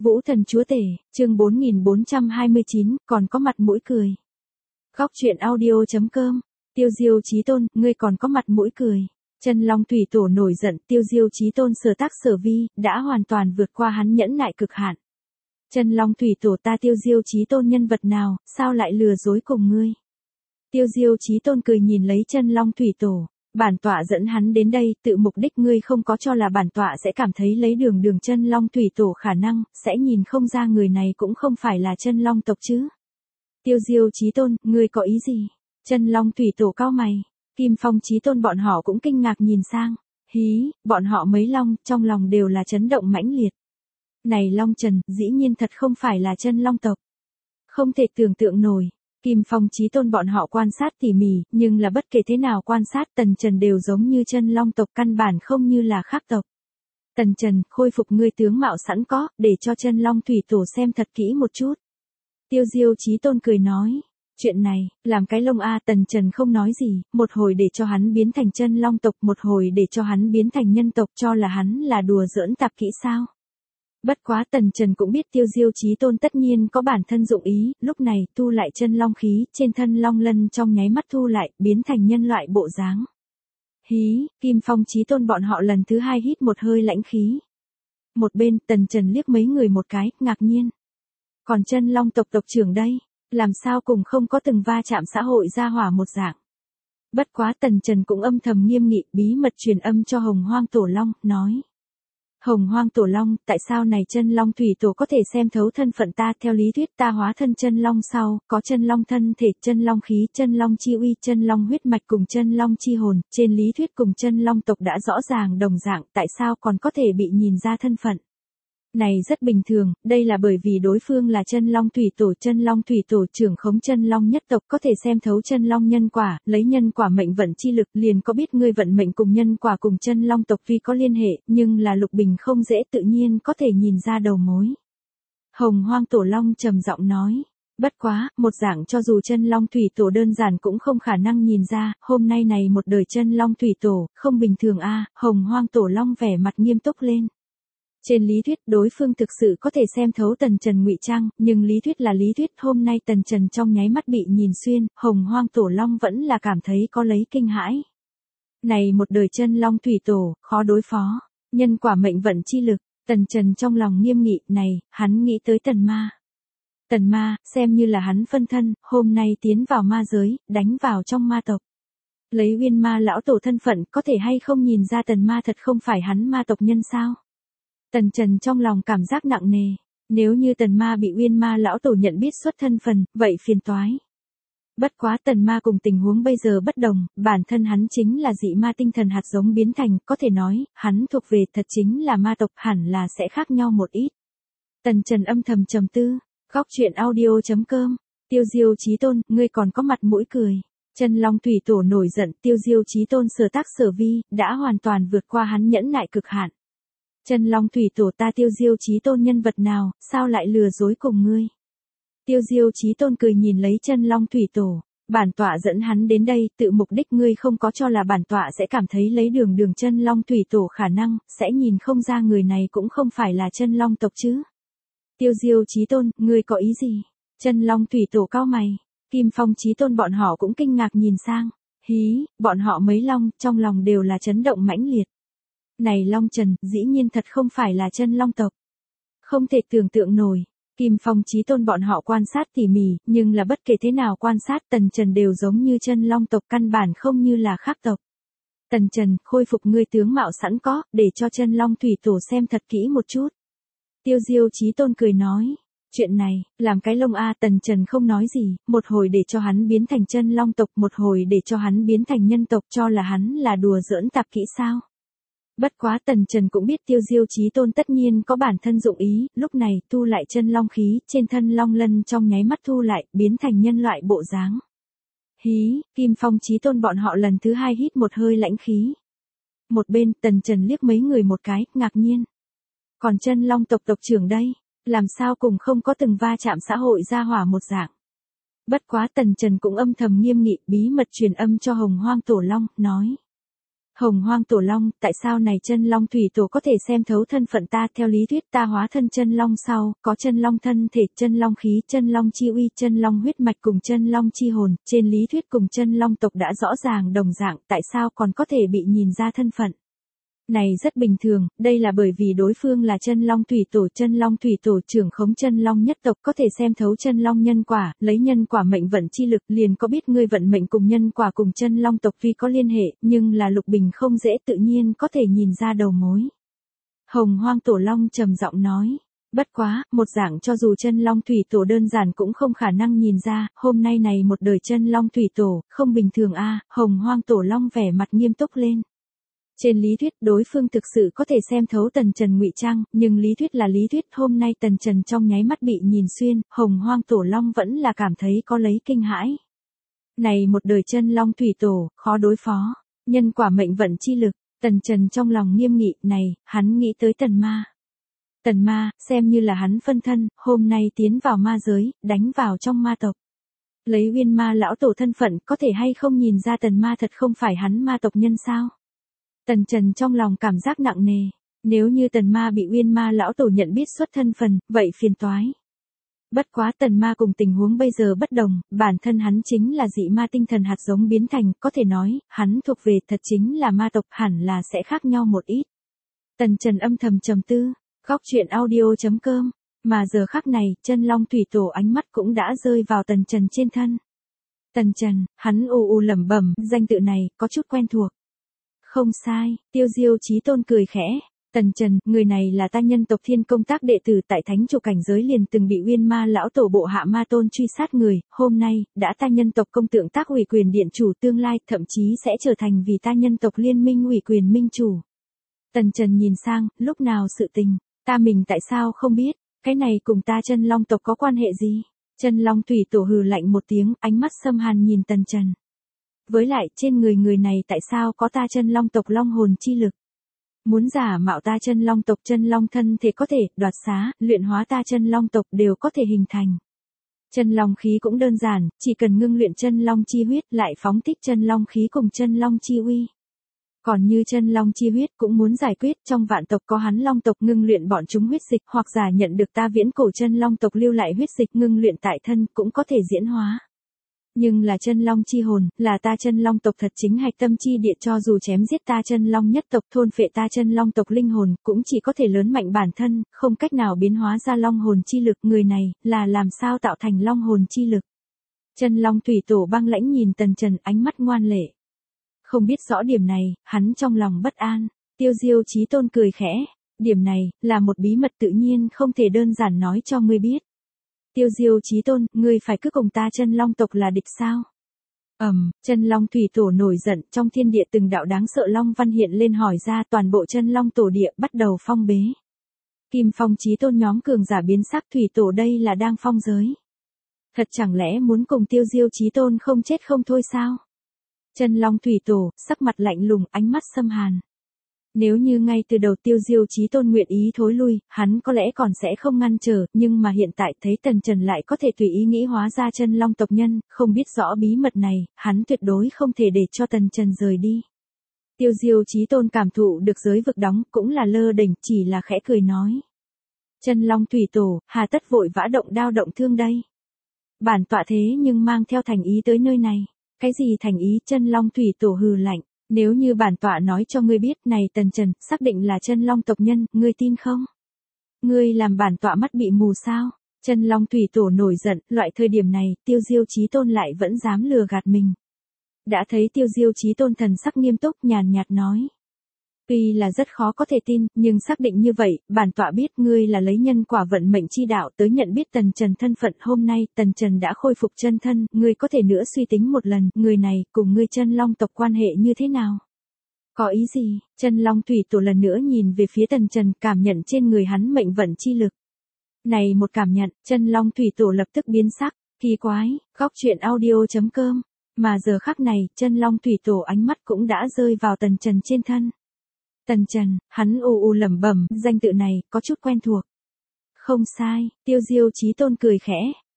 Vũ thần chúa tể, chương 4429, còn có mặt mũi cười. Góc truyện audio.com, Tiêu Diêu Chí Tôn, ngươi còn có mặt mũi cười. Chân Long Thủy Tổ nổi giận, Tiêu Diêu Chí Tôn sở tác sở vi, đã hoàn toàn vượt qua hắn nhẫn nại cực hạn. Chân Long Thủy Tổ, ta Tiêu Diêu Chí Tôn nhân vật nào, sao lại lừa dối cùng ngươi? Tiêu Diêu Chí Tôn cười nhìn lấy Chân Long Thủy Tổ. Bản tọa dẫn hắn đến đây, tự mục đích ngươi không có cho là bản tọa sẽ cảm thấy lấy đường Chân Long Thủy Tổ khả năng, sẽ nhìn không ra người này cũng không phải là Chân Long tộc chứ. Tiêu Diêu Chí Tôn, ngươi có ý gì? Chân Long Thủy Tổ cau mày. Kim Phong Chí Tôn bọn họ cũng kinh ngạc nhìn sang. Hí, bọn họ mấy long, trong lòng đều là chấn động mãnh liệt. Này Long Trần, dĩ nhiên thật không phải là Chân Long tộc. Không thể tưởng tượng nổi. Kim Phong Chí Tôn bọn họ quan sát tỉ mỉ, nhưng là bất kể thế nào quan sát Tần Trần đều giống như Chân Long tộc, căn bản không như là khác tộc. Tần Trần, khôi phục ngươi tướng mạo sẵn có, để cho Chân Long Thủy Tổ xem thật kỹ một chút. Tiêu Diêu Chí Tôn cười nói, chuyện này, làm cái lông a. Tần Trần không nói gì, một hồi để cho hắn biến thành Chân Long tộc, một hồi để cho hắn biến thành nhân tộc, cho là hắn là đùa giỡn tạp kỹ sao. Bất quá Tần Trần cũng biết Tiêu Diêu Chí Tôn tất nhiên có bản thân dụng ý, lúc này tu lại chân long khí, trên thân long lân trong nháy mắt thu lại, biến thành nhân loại bộ dáng. Hí, Kim Phong Chí Tôn bọn họ lần thứ hai hít một hơi lãnh khí. Một bên, Tần Trần liếc mấy người một cái, ngạc nhiên. Còn Chân Long tộc tộc trưởng đây, làm sao cùng không có từng va chạm xã hội ra hỏa một dạng. Bất quá Tần Trần cũng âm thầm nghiêm nghị, bí mật truyền âm cho Hồng Hoang Tổ Long, nói. Hồng Hoang Tổ Long, tại sao này Chân Long Thủy Tổ có thể xem thấu thân phận ta? Theo lý thuyết ta hóa thân Chân Long sau, có Chân Long thân thể, Chân Long khí, Chân Long chi uy, Chân Long huyết mạch cùng Chân Long chi hồn, trên lý thuyết cùng Chân Long tộc đã rõ ràng đồng dạng, tại sao còn có thể bị nhìn ra thân phận? Này rất bình thường, đây là bởi vì đối phương là Chân Long Thủy Tổ. Chân Long Thủy Tổ trưởng khống Chân Long nhất tộc, có thể xem thấu Chân Long nhân quả, lấy nhân quả mệnh vận chi lực liền có biết ngươi vận mệnh cùng nhân quả cùng Chân Long tộc tuy có liên hệ, nhưng là Lục Bình không dễ tự nhiên có thể nhìn ra đầu mối. Hồng Hoang Tổ Long trầm giọng nói. Bất quá, một dạng cho dù Chân Long Thủy Tổ đơn giản cũng không khả năng nhìn ra, hôm nay này một đời Chân Long Thủy Tổ, không bình thường a. Hồng Hoang Tổ Long vẻ mặt nghiêm túc lên. Trên lý thuyết đối phương thực sự có thể xem thấu Tần Trần ngụy trang, nhưng lý thuyết là lý thuyết, hôm nay Tần Trần trong nháy mắt bị nhìn xuyên, Hồng Hoang Tổ Long vẫn là cảm thấy có lấy kinh hãi. Này một đời Chân Long Thủy Tổ, khó đối phó, nhân quả mệnh vận chi lực, Tần Trần trong lòng nghiêm nghị, này, hắn nghĩ tới Tần Ma. Tần Ma, xem như là hắn phân thân, hôm nay tiến vào ma giới, đánh vào trong ma tộc. Lấy Uyên Ma lão tổ thân phận, có thể hay không nhìn ra Tần Ma thật không phải hắn ma tộc nhân sao? Tần Trần trong lòng cảm giác nặng nề, nếu như Tần Ma bị Uyên Ma lão tổ nhận biết xuất thân phần, vậy phiền toái. Bất quá Tần Ma cùng tình huống bây giờ bất đồng, bản thân hắn chính là dị ma tinh thần hạt giống biến thành, có thể nói, hắn thuộc về thật chính là ma tộc, hẳn là sẽ khác nhau một ít. Tần Trần âm thầm trầm tư, góc truyện audio.com, Tiêu Diêu Chí Tôn, ngươi còn có mặt mũi cười. Chân Long Thủy Tổ nổi giận, Tiêu Diêu Chí Tôn sở tác sở vi, đã hoàn toàn vượt qua hắn nhẫn nại cực hạn. Chân Long Thủy Tổ, ta Tiêu Diêu Chí Tôn nhân vật nào, sao lại lừa dối cùng ngươi? Tiêu Diêu Chí Tôn cười nhìn lấy Chân Long Thủy Tổ. Bản tọa dẫn hắn đến đây, tự mục đích ngươi không có cho là bản tọa sẽ cảm thấy lấy đường Chân Long Thủy Tổ khả năng, sẽ nhìn không ra người này cũng không phải là Chân Long tộc chứ. Tiêu Diêu Chí Tôn, ngươi có ý gì? Chân Long Thủy Tổ cau mày. Kim Phong Chí Tôn bọn họ cũng kinh ngạc nhìn sang. Hí, bọn họ mấy long, trong lòng đều là chấn động mãnh liệt. Này Long Trần, dĩ nhiên thật không phải là Chân Long tộc. Không thể tưởng tượng nổi. Kim Phong Chí Tôn bọn họ quan sát tỉ mỉ, nhưng là bất kể thế nào quan sát Tần Trần đều giống như Chân Long tộc, căn bản không như là khác tộc. Tần Trần, khôi phục ngươi tướng mạo sẵn có, để cho Chân Long Thủy Tổ xem thật kỹ một chút. Tiêu Diêu Chí Tôn cười nói. Chuyện này, làm cái lông a. Tần Trần không nói gì, một hồi để cho hắn biến thành Chân Long tộc, một hồi để cho hắn biến thành nhân tộc, cho là hắn là đùa giỡn tạp kỹ sao. Bất quá Tần Trần cũng biết Tiêu Diêu Chí Tôn tất nhiên có bản thân dụng ý, lúc này tu lại chân long khí, trên thân long lân trong nháy mắt thu lại, biến thành nhân loại bộ dáng. Hí, Kim Phong Chí Tôn bọn họ lần thứ hai hít một hơi lãnh khí. Một bên, Tần Trần liếc mấy người một cái, ngạc nhiên. Còn Chân Long tộc tộc trưởng đây, làm sao cùng không có từng va chạm xã hội ra hỏa một dạng. Bất quá Tần Trần cũng âm thầm nghiêm nghị, bí mật truyền âm cho Hồng Hoang Tổ Long, nói. Hồng Hoang Tổ Long, tại sao này chân long thủy tổ có thể xem thấu thân phận ta? Theo lý thuyết ta hóa thân chân long sau, có chân long thân thể, chân long khí, chân long chi uy, chân long huyết mạch cùng chân long chi hồn, trên lý thuyết cùng chân long tộc đã rõ ràng đồng dạng, tại sao còn có thể bị nhìn ra thân phận? Này rất bình thường, đây là bởi vì đối phương là chân long thủy tổ trưởng khống chân long nhất tộc có thể xem thấu chân long nhân quả, lấy nhân quả mệnh vận chi lực liền có biết ngươi vận mệnh cùng nhân quả cùng chân long tộc tuy có liên hệ, nhưng là Lục Bình không dễ tự nhiên có thể nhìn ra đầu mối. Hồng Hoang Tổ Long trầm giọng nói. Bất quá, một dạng cho dù chân long thủy tổ đơn giản cũng không khả năng nhìn ra, hôm nay này một đời chân long thủy tổ, không bình thường a. Hồng Hoang Tổ Long vẻ mặt nghiêm túc lên. Trên lý thuyết đối phương thực sự có thể xem thấu Tần Trần ngụy trang, nhưng lý thuyết là lý thuyết, hôm nay Tần Trần trong nháy mắt bị nhìn xuyên, Hồng Hoang Tổ Long vẫn là cảm thấy có lấy kinh hãi. Này một đời chân long thủy tổ, khó đối phó, nhân quả mệnh vận chi lực, Tần Trần trong lòng nghiêm nghị, này, hắn nghĩ tới Tần Ma. Tần Ma, xem như là hắn phân thân, hôm nay tiến vào ma giới, đánh vào trong ma tộc. Lấy Uyên Ma lão tổ thân phận, có thể hay không nhìn ra Tần Ma thật không phải hắn ma tộc nhân sao? Tần Trần trong lòng cảm giác nặng nề, nếu như Tần Ma bị Uyên Ma lão tổ nhận biết xuất thân phần, vậy phiền toái. Bất quá Tần Ma cùng tình huống bây giờ bất đồng, bản thân hắn chính là dị ma tinh thần hạt giống biến thành, có thể nói, hắn thuộc về thật chính là ma tộc, hẳn là sẽ khác nhau một ít. Tần Trần âm thầm trầm tư, góc truyện audio.com, mà giờ khắc này, chân long thủy tổ ánh mắt cũng đã rơi vào Tần Trần trên thân. Tần Trần, hắn u lẩm bẩm, danh tự này, có chút quen thuộc. Không sai, Tiêu Diêu Chí Tôn cười khẽ. Tần Trần, người này là ta nhân tộc Thiên Công Tác đệ tử tại Thánh Chủ cảnh giới liền từng bị Uyên Ma lão tổ bộ hạ ma tôn truy sát người, hôm nay, đã ta nhân tộc Công Tượng Tác ủy quyền điện chủ tương lai, thậm chí sẽ trở thành vì ta nhân tộc liên minh ủy quyền minh chủ. Tần Trần nhìn sang, lúc nào sự tình, ta mình tại sao không biết, cái này cùng ta chân long tộc có quan hệ gì? Chân long thủy tổ hừ lạnh một tiếng, ánh mắt xâm hàn nhìn Tần Trần. Với lại, trên người này tại sao có ta chân long tộc long hồn chi lực? Muốn giả mạo ta chân long tộc chân long thân thể có thể, đoạt xá, luyện hóa ta chân long tộc đều có thể hình thành. Chân long khí cũng đơn giản, chỉ cần ngưng luyện chân long chi huyết lại phóng thích chân long khí cùng chân long chi uy. Còn như chân long chi huyết cũng muốn giải quyết, trong vạn tộc có hắn long tộc ngưng luyện bọn chúng huyết dịch, hoặc giả nhận được ta viễn cổ chân long tộc lưu lại huyết dịch ngưng luyện tại thân cũng có thể diễn hóa. Nhưng là chân long chi hồn, là ta chân long tộc thật chính hạch tâm chi địa, cho dù chém giết ta chân long nhất tộc thôn phệ ta chân long tộc linh hồn, cũng chỉ có thể lớn mạnh bản thân, không cách nào biến hóa ra long hồn chi lực. Người này, là làm sao tạo thành long hồn chi lực? Chân long thủy tổ băng lãnh nhìn Tần Trần, ánh mắt ngoan lệ. Không biết rõ điểm này, hắn trong lòng bất an. Tiêu Diêu Chí Tôn cười khẽ. Điểm này, là một bí mật tự nhiên không thể đơn giản nói cho ngươi biết. Tiêu Diêu Chí Tôn, ngươi phải cứ cùng ta chân long tộc là địch sao? Chân long thủy tổ nổi giận, trong thiên địa từng đạo đáng sợ long văn hiện lên hỏi ra, toàn bộ chân long tổ địa bắt đầu phong bế. Kim Phong Chí Tôn nhóm cường giả biến sắc, thủy tổ đây là đang phong giới. Thật chẳng lẽ muốn cùng Tiêu Diêu Chí Tôn không chết không thôi sao? Chân long thủy tổ, sắc mặt lạnh lùng, ánh mắt xâm hàn. Nếu như ngay từ đầu Tiêu Diêu Chí Tôn nguyện ý thối lui, hắn có lẽ còn sẽ không ngăn trở, nhưng mà hiện tại thấy Tần Trần lại có thể tùy ý nghĩ hóa ra chân long tộc nhân, không biết rõ bí mật này, hắn tuyệt đối không thể để cho Tần Trần rời đi. Tiêu Diêu Chí Tôn cảm thụ được giới vực đóng, cũng là lơ đỉnh, chỉ là khẽ cười nói. Chân long thủy tổ, hà tất vội vã động đao động thương đây. Bản tọa thế nhưng mang theo thành ý tới nơi này. Cái gì thành ý? Chân long thủy tổ hừ lạnh. Nếu như bản tọa nói cho ngươi biết, này Tần Trần, xác định là chân long tộc nhân, ngươi tin không? Ngươi làm bản tọa mắt bị mù sao? Chân long thủy tổ nổi giận, loại thời điểm này, Tiêu Diêu Chí Tôn lại vẫn dám lừa gạt mình. Đã thấy Tiêu Diêu Chí Tôn thần sắc nghiêm túc, nhàn nhạt nói. Tuy là rất khó có thể tin, nhưng xác định như vậy, bản tọa biết ngươi là lấy nhân quả vận mệnh chi đạo tới nhận biết Tần Trần thân phận. Hôm nay, Tần Trần đã khôi phục chân thân, ngươi có thể nữa suy tính một lần, người này, cùng ngươi chân long tộc quan hệ như thế nào? Có ý gì? Chân long thủy tổ lần nữa nhìn về phía Tần Trần, cảm nhận trên người hắn mệnh vận chi lực. Này một cảm nhận, chân long thủy tổ lập tức biến sắc, kỳ quái, góc truyện audio.com. Mà giờ khắc này, chân long thủy tổ ánh mắt cũng đã rơi vào Tần Trần trên thân. Tần Trần, hắn lẩm bẩm, danh tự này, có chút quen thuộc. Không sai, Tiêu Diêu Chí Tôn cười khẽ.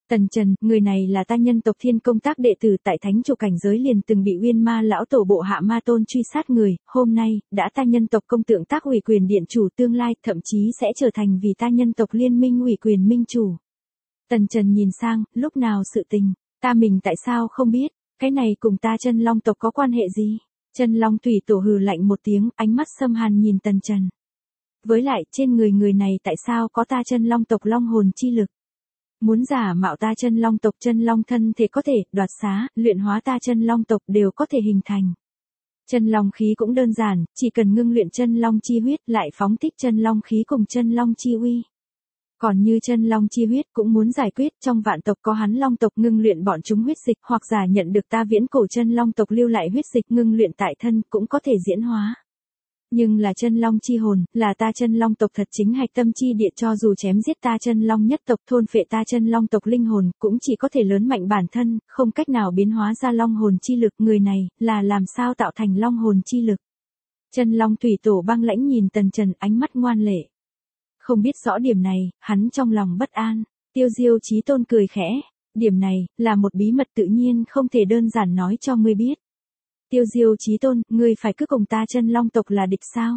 Tần Trần, người này là ta nhân tộc Thiên Công Tác đệ tử tại Thánh Chủ cảnh giới liền từng bị Uyên Ma lão tổ bộ hạ ma tôn truy sát người, hôm nay, đã ta nhân tộc Công Tượng Tác ủy quyền điện chủ tương lai, thậm chí sẽ trở thành vì ta nhân tộc liên minh ủy quyền minh chủ. Tần Trần nhìn sang, lúc nào sự tình, ta mình tại sao không biết, cái này cùng ta Chân Long tộc có quan hệ gì? Chân Long thủy tổ hừ lạnh một tiếng, ánh mắt xâm hàn nhìn Tần Trần. Với lại, trên người này tại sao có ta Chân Long tộc long hồn chi lực? Muốn giả mạo ta Chân Long tộc Chân Long thân thể có thể, đoạt xá, luyện hóa ta Chân Long tộc đều có thể hình thành. Chân Long khí cũng đơn giản, chỉ cần ngưng luyện Chân Long chi huyết lại phóng thích Chân Long khí cùng Chân Long chi uy. Còn như Chân Long chi huyết cũng muốn giải quyết, trong vạn tộc có hắn Long tộc ngưng luyện bọn chúng huyết dịch, hoặc giả nhận được ta viễn cổ Chân Long tộc lưu lại huyết dịch ngưng luyện tại thân cũng có thể diễn hóa. Nhưng là Chân Long chi hồn, là ta Chân Long tộc thật chính hạch tâm chi địa, cho dù chém giết ta Chân Long nhất tộc thôn phệ ta Chân Long tộc linh hồn, cũng chỉ có thể lớn mạnh bản thân, không cách nào biến hóa ra long hồn chi lực, người này, là làm sao tạo thành long hồn chi lực. Chân Long thủy tổ băng lãnh nhìn Tần Trần, ánh mắt ngoan lệ. Không biết rõ điểm này, hắn trong lòng bất an. Tiêu Diêu Chí Tôn cười khẽ, điểm này, là một bí mật tự nhiên không thể đơn giản nói cho ngươi biết. Tiêu Diêu Chí Tôn, ngươi phải cứ cùng ta Chân Long tộc là địch sao?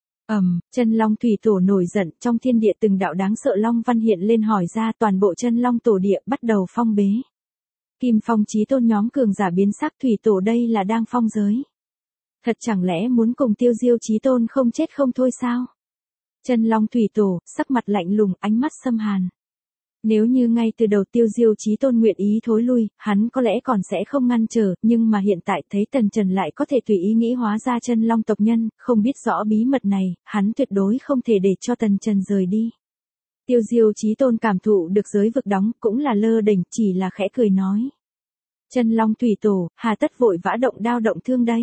Chân Long thủy tổ nổi giận, trong thiên địa từng đạo đáng sợ long văn hiện lên hỏi ra, toàn bộ Chân Long tổ địa bắt đầu phong bế. Kim Phong Chí Tôn nhóm cường giả biến sắc, thủy tổ đây là đang phong giới. Thật chẳng lẽ muốn cùng Tiêu Diêu Chí Tôn không chết không thôi sao? Chân Long thủy tổ, sắc mặt lạnh lùng, ánh mắt xâm hàn. Nếu như ngay từ đầu Tiêu Diêu Chí Tôn nguyện ý thối lui, hắn có lẽ còn sẽ không ngăn trở, nhưng mà hiện tại thấy Tần Trần lại có thể tùy ý nghĩ hóa ra Chân Long tộc nhân, không biết rõ bí mật này, hắn tuyệt đối không thể để cho Tần Trần rời đi. Tiêu Diêu Chí Tôn cảm thụ được giới vực đóng, cũng là lơ đễnh, chỉ là khẽ cười nói. Chân Long thủy tổ, hà tất vội vã động đao động thương đây?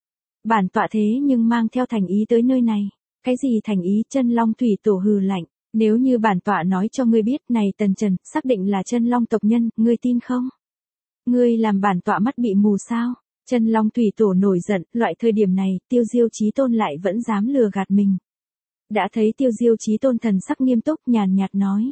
Bản tọa thế nhưng mang theo thành ý tới nơi này. Cái gì thành ý? Chân Long thủy tổ hừ lạnh. Nếu như bản tọa nói cho ngươi biết, này Tần Trần, xác định là Chân Long tộc nhân, ngươi tin không? Ngươi làm bản tọa mắt bị mù sao? Chân Long thủy tổ nổi giận, loại thời điểm này, Tiêu Diêu Chí Tôn lại vẫn dám lừa gạt mình. Đã thấy Tiêu Diêu Chí Tôn thần sắc nghiêm túc, nhàn nhạt nói.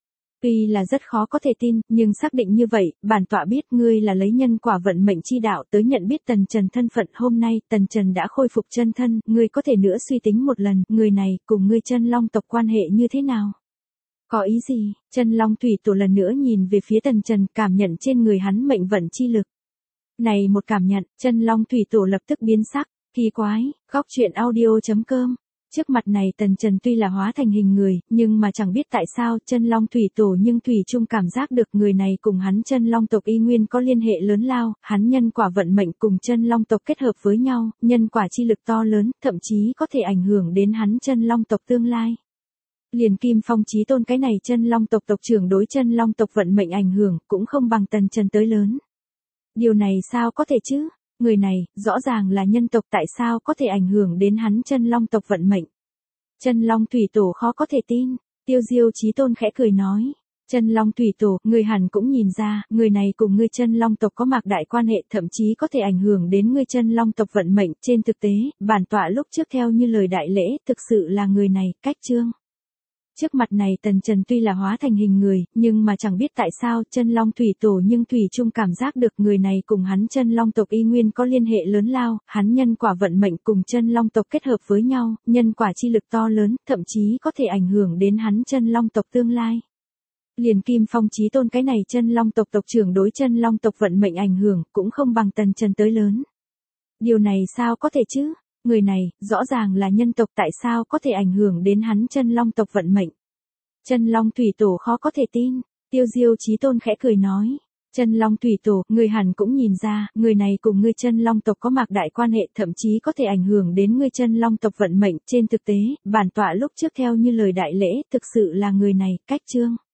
Tuy là rất khó có thể tin, nhưng xác định như vậy, bản tọa biết ngươi là lấy nhân quả vận mệnh chi đạo tới nhận biết Tần Trần thân phận. Hôm nay, Tần Trần đã khôi phục chân thân, ngươi có thể nữa suy tính một lần, người này, cùng ngươi Chân Long tộc quan hệ như thế nào? Có ý gì? Chân Long thủy tổ lần nữa nhìn về phía Tần Trần, cảm nhận trên người hắn mệnh vận chi lực. Này một cảm nhận, Chân Long thủy tổ lập tức biến sắc, kỳ quái, góc truyện audio.com. Trước mặt này Tần Trần tuy là hóa thành hình người, nhưng mà chẳng biết tại sao Chân Long thủy tổ nhưng thủy chung cảm giác được người này cùng hắn Chân Long tộc y nguyên có liên hệ lớn lao, hắn nhân quả vận mệnh cùng Chân Long tộc kết hợp với nhau, nhân quả chi lực to lớn, thậm chí có thể ảnh hưởng đến hắn Chân Long tộc tương lai. Liền Kim Phong Chí Tôn cái này Chân Long tộc tộc trưởng đối Chân Long tộc vận mệnh ảnh hưởng, cũng không bằng Tần Trần tới lớn. Điều này sao có thể chứ? Người này, rõ ràng là nhân tộc, tại sao có thể ảnh hưởng đến hắn Chân Long tộc vận mệnh? Chân Long thủy tổ khó có thể tin. Tiêu Diêu Chí Tôn khẽ cười nói. Chân Long thủy tổ, người hẳn cũng nhìn ra, người này cùng ngươi Chân Long tộc có mạc đại quan hệ, thậm chí có thể ảnh hưởng đến ngươi Chân Long tộc vận mệnh. Trên thực tế, bản tọa lúc trước theo như lời đại lễ, thực sự là người này, cách chương. Trước mặt này Tần Trần tuy là hóa thành hình người, nhưng mà chẳng biết tại sao Chân Long thủy tổ nhưng thủy chung cảm giác được người này cùng hắn Chân Long tộc y nguyên có liên hệ lớn lao, hắn nhân quả vận mệnh cùng Chân Long tộc kết hợp với nhau, nhân quả chi lực to lớn, thậm chí có thể ảnh hưởng đến hắn Chân Long tộc tương lai. Liền Kim Phong Chí Tôn cái này Chân Long tộc tộc trưởng đối Chân Long tộc vận mệnh ảnh hưởng, cũng không bằng Tần Trần tới lớn. Điều này sao có thể chứ? Người này, rõ ràng là nhân tộc, tại sao có thể ảnh hưởng đến hắn Chân Long tộc vận mệnh? Chân Long thủy tổ khó có thể tin. Tiêu Diêu Chí Tôn khẽ cười nói. Chân Long thủy tổ, người hẳn cũng nhìn ra, người này cùng ngươi Chân Long tộc có mạc đại quan hệ, thậm chí có thể ảnh hưởng đến ngươi Chân Long tộc vận mệnh. Trên thực tế, bản tọa lúc trước theo như lời đại lễ, thực sự là người này, cách chương.